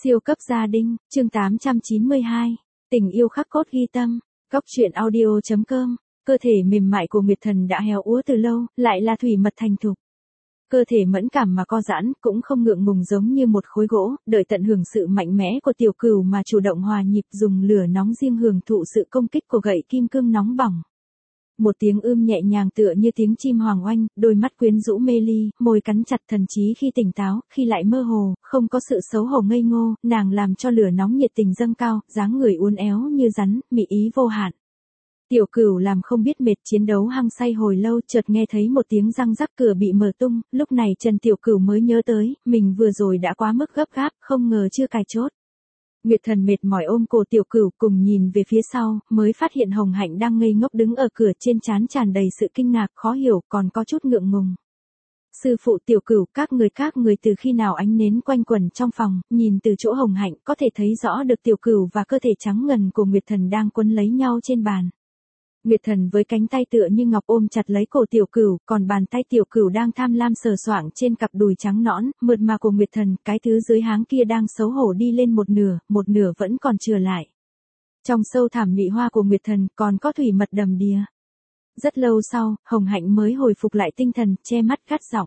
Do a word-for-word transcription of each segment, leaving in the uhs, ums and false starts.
Siêu cấp gia đình, chương tám trăm chín mươi hai, tình yêu khắc cốt ghi tâm, góc truyện audio chấm com, cơ thể mềm mại của Nguyệt Thần đã héo úa từ lâu, lại là thủy mật thành thục. Cơ thể mẫn cảm mà co giãn, cũng không ngượng ngùng giống như một khối gỗ, đợi tận hưởng sự mạnh mẽ của tiểu cửu mà chủ động hòa nhịp dùng lửa nóng riêng hưởng thụ sự công kích của gậy kim cương nóng bỏng. Một tiếng ưm nhẹ nhàng tựa như tiếng chim hoàng oanh, đôi mắt quyến rũ mê ly, môi cắn chặt thần trí khi tỉnh táo, khi lại mơ hồ, không có sự xấu hổ ngây ngô, nàng làm cho lửa nóng nhiệt tình dâng cao, dáng người uốn éo như rắn, mị ý vô hạn. Tiểu cửu làm không biết mệt, chiến đấu hăng say hồi lâu, chợt nghe thấy một tiếng răng rắc, cửa bị mở tung, lúc này Trần Tiểu Cửu mới nhớ tới, mình vừa rồi đã quá mức gấp gáp, không ngờ chưa cài chốt. Nguyệt Thần mệt mỏi ôm cổ Tiểu Cửu cùng nhìn về phía sau, mới phát hiện Hồng Hạnh đang ngây ngốc đứng ở cửa, trên trán tràn đầy sự kinh ngạc khó hiểu, còn có chút ngượng ngùng. Sư phụ Tiểu Cửu, các người các người từ khi nào ánh nến quanh quẩn trong phòng, nhìn từ chỗ Hồng Hạnh có thể thấy rõ được Tiểu Cửu và cơ thể trắng ngần của Nguyệt Thần đang quấn lấy nhau trên bàn. Nguyệt Thần với cánh tay tựa như ngọc ôm chặt lấy cổ Tiểu Cửu, còn bàn tay Tiểu Cửu đang tham lam sờ soạng trên cặp đùi trắng nõn, mượt mà của Nguyệt Thần, cái thứ dưới háng kia đang xấu hổ đi lên một nửa, một nửa vẫn còn chừa lại. Trong sâu thẳm nhụy hoa của Nguyệt Thần, còn có thủy mật đầm đìa. Rất lâu sau, Hồng Hạnh mới hồi phục lại tinh thần, che mắt gắt giọng.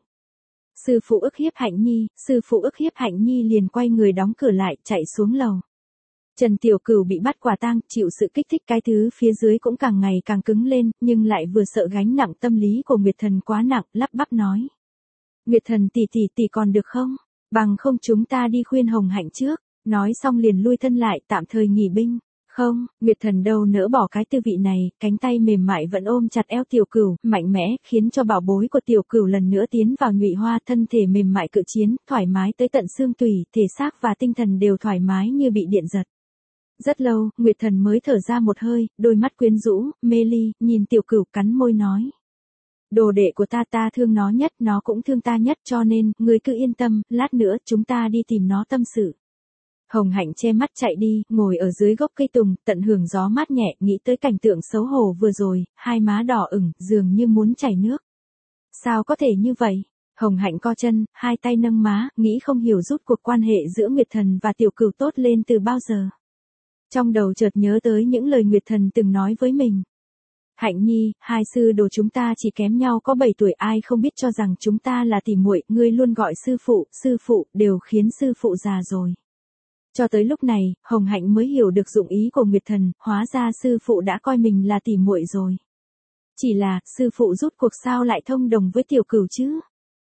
Sư phụ ức hiếp Hạnh Nhi, sư phụ ức hiếp Hạnh Nhi liền quay người đóng cửa lại, chạy xuống lầu. Trần Tiểu Cửu bị bắt quả tang, chịu sự kích thích, cái thứ phía dưới cũng càng ngày càng cứng lên, nhưng lại vừa sợ gánh nặng tâm lý của Nguyệt Thần quá nặng, lắp bắp nói. Nguyệt Thần tỷ tỷ tỷ còn được không? Bằng không chúng ta đi khuyên Hồng Hạnh trước, nói xong liền lui thân lại, tạm thời nghỉ binh. Không, Nguyệt Thần đâu nỡ bỏ cái tư vị này, cánh tay mềm mại vẫn ôm chặt eo Tiểu Cửu, mạnh mẽ, khiến cho bảo bối của Tiểu Cửu lần nữa tiến vào nhụy hoa, thân thể mềm mại cự chiến, thoải mái tới tận xương tủy, thể xác và tinh thần đều thoải mái như bị điện giật. Rất lâu, Nguyệt Thần mới thở ra một hơi, đôi mắt quyến rũ, mê ly, nhìn Tiểu Cửu cắn môi nói. Đồ đệ của ta ta thương nó nhất, nó cũng thương ta nhất, cho nên, ngươi cứ yên tâm, lát nữa chúng ta đi tìm nó tâm sự. Hồng Hạnh che mắt chạy đi, ngồi ở dưới gốc cây tùng, tận hưởng gió mát nhẹ, nghĩ tới cảnh tượng xấu hổ vừa rồi, hai má đỏ ửng, dường như muốn chảy nước. Sao có thể như vậy? Hồng Hạnh co chân, hai tay nâng má, nghĩ không hiểu rút cuộc quan hệ giữa Nguyệt Thần và Tiểu Cửu tốt lên từ bao giờ. Trong đầu chợt nhớ tới những lời Nguyệt Thần từng nói với mình. Hạnh Nhi, hai sư đồ chúng ta chỉ kém nhau có bảy tuổi, ai không biết cho rằng chúng ta là tỉ muội, ngươi luôn gọi sư phụ, sư phụ, đều khiến sư phụ già rồi. Cho tới lúc này, Hồng Hạnh mới hiểu được dụng ý của Nguyệt Thần, hóa ra sư phụ đã coi mình là tỉ muội rồi. Chỉ là, sư phụ rút cuộc sao lại thông đồng với Tiểu Cửu chứ?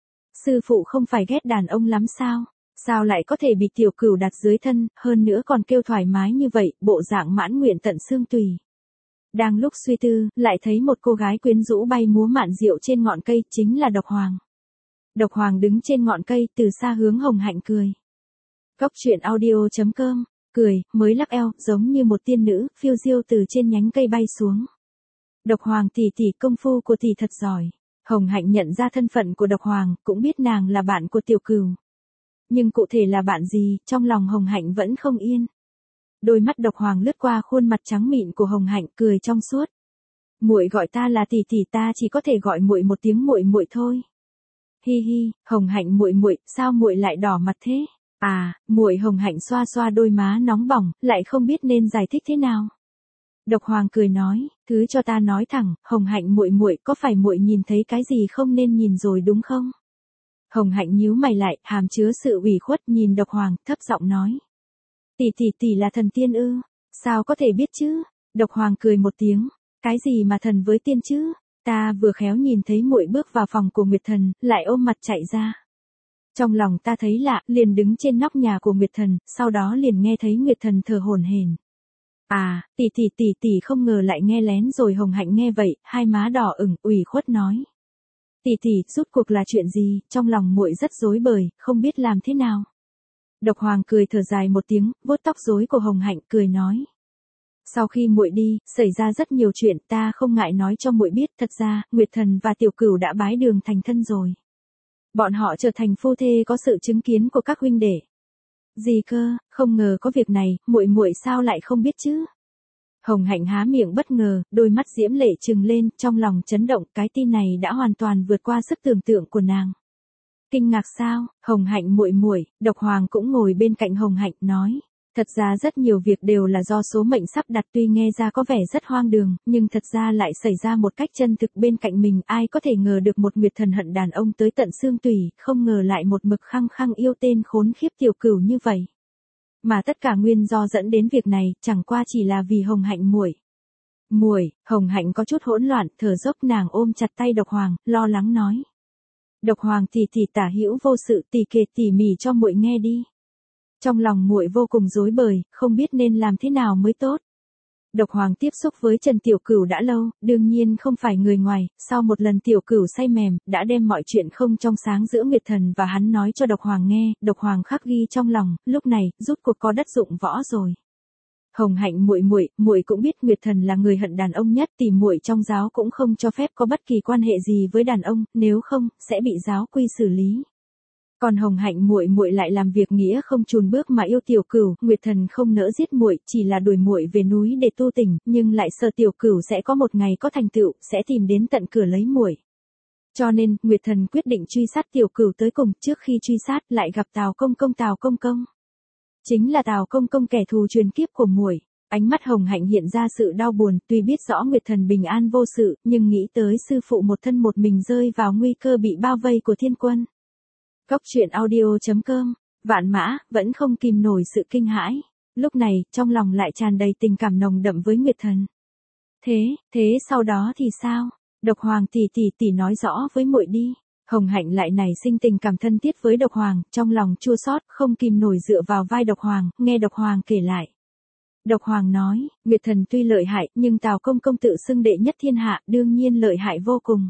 Sư phụ không phải ghét đàn ông lắm sao? Sao lại có thể bị Tiểu Cửu đặt dưới thân, hơn nữa còn kêu thoải mái như vậy, bộ dạng mãn nguyện tận xương tùy. Đang lúc suy tư, lại thấy một cô gái quyến rũ bay múa mạn diệu trên ngọn cây, chính là Độc Hoàng. Độc Hoàng đứng trên ngọn cây, từ xa hướng Hồng Hạnh cười. Góc truyện audio chấm com, cười, mới lắc eo, giống như một tiên nữ, phiêu diêu từ trên nhánh cây bay xuống. Độc Hoàng tỷ tỷ, công phu của tỷ thật giỏi. Hồng Hạnh nhận ra thân phận của Độc Hoàng, cũng biết nàng là bạn của Tiểu Cửu. Nhưng cụ thể là bạn gì, trong lòng Hồng Hạnh vẫn không yên. Đôi mắt Độc Hoàng lướt qua khuôn mặt trắng mịn của Hồng Hạnh, cười trong suốt. Muội gọi ta là tỷ tỷ, ta chỉ có thể gọi muội một tiếng muội muội thôi. Hi hi, Hồng Hạnh muội muội, sao muội lại đỏ mặt thế? À, muội. Hồng Hạnh xoa xoa đôi má nóng bỏng, lại không biết nên giải thích thế nào. Độc Hoàng cười nói, thứ cho ta nói thẳng, Hồng Hạnh muội muội, có phải muội nhìn thấy cái gì không nên nhìn rồi đúng không? Hồng Hạnh nhíu mày lại, hàm chứa sự ủy khuất, nhìn Độc Hoàng, thấp giọng nói. Tỷ tỷ tỷ là thần tiên ư? Sao có thể biết chứ? Độc Hoàng cười một tiếng, cái gì mà thần với tiên chứ? Ta vừa khéo nhìn thấy muội bước vào phòng của Nguyệt Thần, lại ôm mặt chạy ra. Trong lòng ta thấy lạ, liền đứng trên nóc nhà của Nguyệt Thần, sau đó liền nghe thấy Nguyệt Thần thở hổn hển. À, tỷ tỷ tỷ tỷ không ngờ lại nghe lén rồi. Hồng Hạnh nghe vậy, hai má đỏ ửng, ủy khuất nói. Tỷ tỷ, rút cuộc là chuyện gì, trong lòng muội rất rối bời, không biết làm thế nào. Độc Hoàng cười thở dài một tiếng, vuốt tóc rối của Hồng Hạnh, cười nói. Sau khi muội đi, xảy ra rất nhiều chuyện, ta không ngại nói cho muội biết, thật ra, Nguyệt Thần và Tiểu Cửu đã bái đường thành thân rồi. Bọn họ trở thành phu thê có sự chứng kiến của các huynh đệ. Gì cơ, không ngờ có việc này, muội muội sao lại không biết chứ? Hồng Hạnh há miệng bất ngờ, đôi mắt diễm lệ trừng lên, trong lòng chấn động, cái tin này đã hoàn toàn vượt qua sức tưởng tượng của nàng. Kinh ngạc sao? Hồng Hạnh muội muội, Độc Hoàng cũng ngồi bên cạnh Hồng Hạnh nói. Thật ra rất nhiều việc đều là do số mệnh sắp đặt, tuy nghe ra có vẻ rất hoang đường, nhưng thật ra lại xảy ra một cách chân thực bên cạnh mình. Ai có thể ngờ được một Nguyệt Thần hận đàn ông tới tận xương tủy, không ngờ lại một mực khăng khăng yêu tên khốn khiếp Tiểu Cửu như vậy. Mà tất cả nguyên do dẫn đến việc này, chẳng qua chỉ là vì Hồng Hạnh muội. Muội, Hồng Hạnh có chút hỗn loạn, thở dốc, nàng ôm chặt tay Độc Hoàng, lo lắng nói. Độc Hoàng tỷ tỷ tả hữu vô sự, tỷ kể tỉ mỉ cho muội nghe đi. Trong lòng muội vô cùng rối bời, không biết nên làm thế nào mới tốt. Độc Hoàng tiếp xúc với Trần Tiểu Cửu đã lâu, đương nhiên không phải người ngoài, sau một lần Tiểu Cửu say mềm, đã đem mọi chuyện không trong sáng giữa Nguyệt Thần và hắn nói cho Độc Hoàng nghe, Độc Hoàng khắc ghi trong lòng, lúc này, rút cuộc có đất dụng võ rồi. Hồng Hạnh muội muội, muội cũng biết Nguyệt Thần là người hận đàn ông nhất, tỷ muội trong giáo cũng không cho phép có bất kỳ quan hệ gì với đàn ông, nếu không sẽ bị giáo quy xử lý. Còn Hồng Hạnh muội muội lại làm việc nghĩa không chùn bước mà yêu Tiểu Cửu, Nguyệt Thần không nỡ giết muội, chỉ là đuổi muội về núi để tu tỉnh, nhưng lại sợ Tiểu Cửu sẽ có một ngày có thành tựu, sẽ tìm đến tận cửa lấy muội. Cho nên, Nguyệt Thần quyết định truy sát Tiểu Cửu tới cùng, trước khi truy sát lại gặp Tào Công Công Tào Công Công. Chính là Tào Công Công kẻ thù truyền kiếp của muội. Ánh mắt Hồng Hạnh hiện ra sự đau buồn, tuy biết rõ Nguyệt Thần bình an vô sự, nhưng nghĩ tới sư phụ một thân một mình rơi vào nguy cơ bị bao vây của thiên quân. Cốc truyện audio chấm com, Vạn Mã, vẫn không kìm nổi sự kinh hãi. Lúc này, trong lòng lại tràn đầy tình cảm nồng đậm với Nguyệt Thần. Thế, thế sau đó thì sao? Độc Hoàng tỷ tỷ tỷ nói rõ với muội đi. Hồng Hạnh lại nảy sinh tình cảm thân thiết với Độc Hoàng, trong lòng chua xót, không kìm nổi dựa vào vai Độc Hoàng, nghe Độc Hoàng kể lại. Độc Hoàng nói, Nguyệt Thần tuy lợi hại, nhưng Tào Công Công tự xưng đệ nhất thiên hạ, đương nhiên lợi hại vô cùng.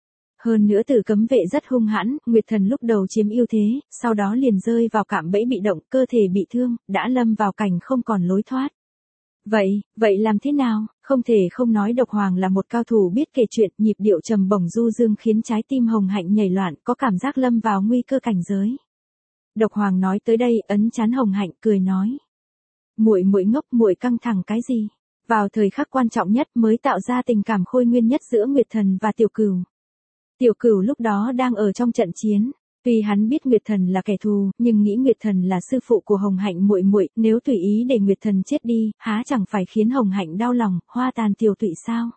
Hơn nữa Tử Cấm Vệ rất hung hãn, Nguyệt Thần lúc đầu chiếm ưu thế, sau đó liền rơi vào cạm bẫy bị động, cơ thể bị thương, đã lâm vào cảnh không còn lối thoát. Vậy, vậy làm thế nào? Không thể không nói Độc Hoàng là một cao thủ biết kể chuyện, nhịp điệu trầm bổng du dương khiến trái tim Hồng Hạnh nhảy loạn, có cảm giác lâm vào nguy cơ cảnh giới. Độc Hoàng nói tới đây, ấn trán Hồng Hạnh, cười nói: "Muội muội ngốc, muội căng thẳng cái gì? Vào thời khắc quan trọng nhất mới tạo ra tình cảm khôi nguyên nhất giữa Nguyệt Thần và Tiểu Cửu." Tiểu Cửu lúc đó đang ở trong trận chiến, tuy hắn biết Nguyệt Thần là kẻ thù, nhưng nghĩ Nguyệt Thần là sư phụ của Hồng Hạnh muội muội, nếu tùy ý để Nguyệt Thần chết đi, há chẳng phải khiến Hồng Hạnh đau lòng, hoa tàn tiểu tụy sao?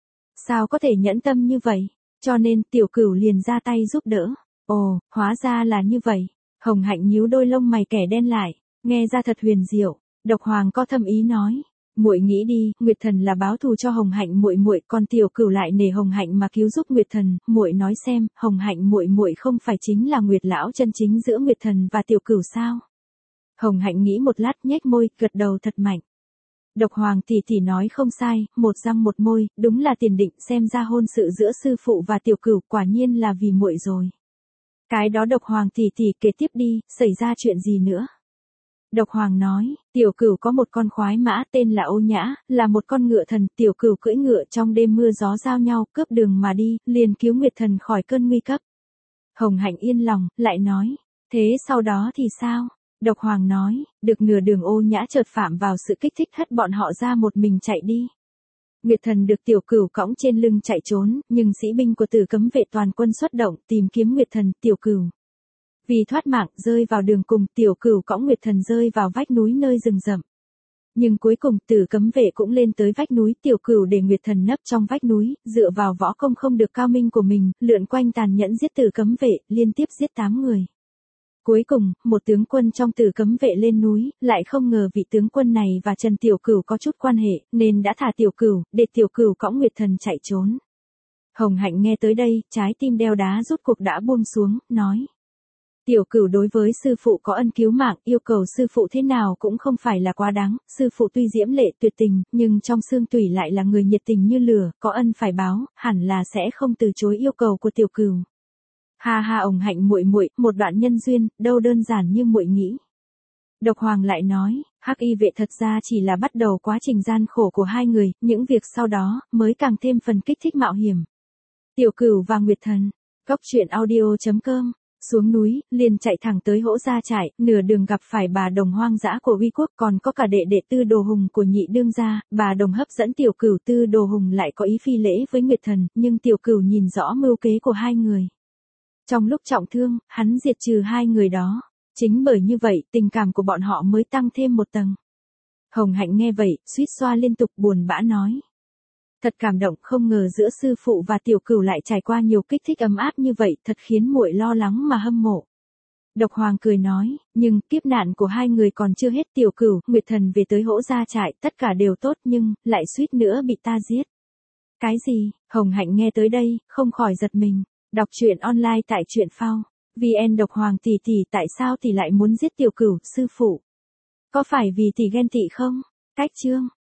Sao có thể nhẫn tâm như vậy? Cho nên Tiểu Cửu liền ra tay giúp đỡ. Ồ, hóa ra là như vậy. Hồng Hạnh nhíu đôi lông mày kẻ đen lại, nghe ra thật huyền diệu. Độc Hoàng có thâm ý nói: "Muội nghĩ đi, Nguyệt Thần là báo thù cho Hồng Hạnh muội muội, còn Tiểu Cửu lại nể Hồng Hạnh mà cứu giúp Nguyệt Thần, muội nói xem, Hồng Hạnh muội muội không phải chính là Nguyệt lão chân chính giữa Nguyệt Thần và Tiểu Cửu sao?" Hồng Hạnh nghĩ một lát, nhếch môi, gật đầu thật mạnh. Độc Hoàng tỷ tỷ nói không sai, một răng một môi, đúng là tiền định, xem ra hôn sự giữa sư phụ và Tiểu Cửu quả nhiên là vì muội rồi. Cái đó Độc Hoàng tỷ tỷ kể tiếp đi, xảy ra chuyện gì nữa? Độc Hoàng nói, Tiểu Cửu có một con khoái mã tên là Ô Nhã, là một con ngựa thần, Tiểu Cửu cưỡi ngựa trong đêm mưa gió giao nhau, cướp đường mà đi, liền cứu Nguyệt Thần khỏi cơn nguy cấp. Hồng Hạnh yên lòng, lại nói, thế sau đó thì sao? Độc Hoàng nói, được nửa đường Ô Nhã chợt phạm vào sự kích thích, hất bọn họ ra một mình chạy đi. Nguyệt Thần được Tiểu Cửu cõng trên lưng chạy trốn, nhưng sĩ binh của Tử Cấm Vệ toàn quân xuất động tìm kiếm Nguyệt Thần, Tiểu Cửu. Vì thoát mạng, rơi vào đường cùng, Tiểu Cửu cõng Nguyệt Thần rơi vào vách núi nơi rừng rậm. Nhưng cuối cùng Tử Cấm Vệ cũng lên tới vách núi, Tiểu Cửu để Nguyệt Thần nấp trong vách núi, dựa vào võ công không được cao minh của mình, lượn quanh tàn nhẫn giết Tử Cấm Vệ, liên tiếp giết tám người. Cuối cùng, một tướng quân trong Tử Cấm Vệ lên núi, lại không ngờ vị tướng quân này và Trần Tiểu Cửu có chút quan hệ, nên đã thả Tiểu Cửu, để Tiểu Cửu cõng Nguyệt Thần chạy trốn. Hồng Hạnh nghe tới đây, trái tim đeo đá rút cuộc đã buông xuống, nói: Tiểu Cửu đối với sư phụ có ân cứu mạng, yêu cầu sư phụ thế nào cũng không phải là quá đáng, sư phụ tuy diễm lệ tuyệt tình, nhưng trong xương tủy lại là người nhiệt tình như lửa, có ân phải báo, hẳn là sẽ không từ chối yêu cầu của Tiểu Cửu. Ha ha, Hồng Hạnh muội muội, một đoạn nhân duyên, đâu đơn giản như muội nghĩ. Độc Hoàng lại nói, Hắc Y Vệ thật ra chỉ là bắt đầu quá trình gian khổ của hai người, những việc sau đó mới càng thêm phần kích thích mạo hiểm. Tiểu Cửu và Nguyệt Thần. Cốc truyện audio chấm com. Xuống núi, liền chạy thẳng tới Hỗ Gia trại, nửa đường gặp phải bà Đồng hoang dã của Uy Quốc, còn có cả đệ đệ Tư Đồ Hùng của Nhị đương gia. Bà Đồng hấp dẫn Tiểu Cửu, Tư Đồ Hùng lại có ý phi lễ với Nguyệt Thần, nhưng Tiểu Cửu nhìn rõ mưu kế của hai người. Trong lúc trọng thương, hắn diệt trừ hai người đó. Chính bởi như vậy, tình cảm của bọn họ mới tăng thêm một tầng. Hồng Hạnh nghe vậy, suýt xoa liên tục buồn bã nói. Thật cảm động, không ngờ giữa sư phụ và tiểu cửu lại trải qua nhiều kích thích ấm áp như vậy, thật khiến muội lo lắng mà hâm mộ. Độc Hoàng cười nói, nhưng kiếp nạn của hai người còn chưa hết. Tiểu Cửu, Nguyệt Thần về tới Hỗ Gia trại, tất cả đều tốt nhưng, lại suýt nữa bị ta giết. Cái gì? Hồng Hạnh nghe tới đây, không khỏi giật mình. Đọc truyện online tại truyện phao. vê en. Độc Hoàng tỷ tỷ, tại sao tỷ lại muốn giết Tiểu Cửu, sư phụ? Có phải vì tỷ ghen tị không? Cách chương.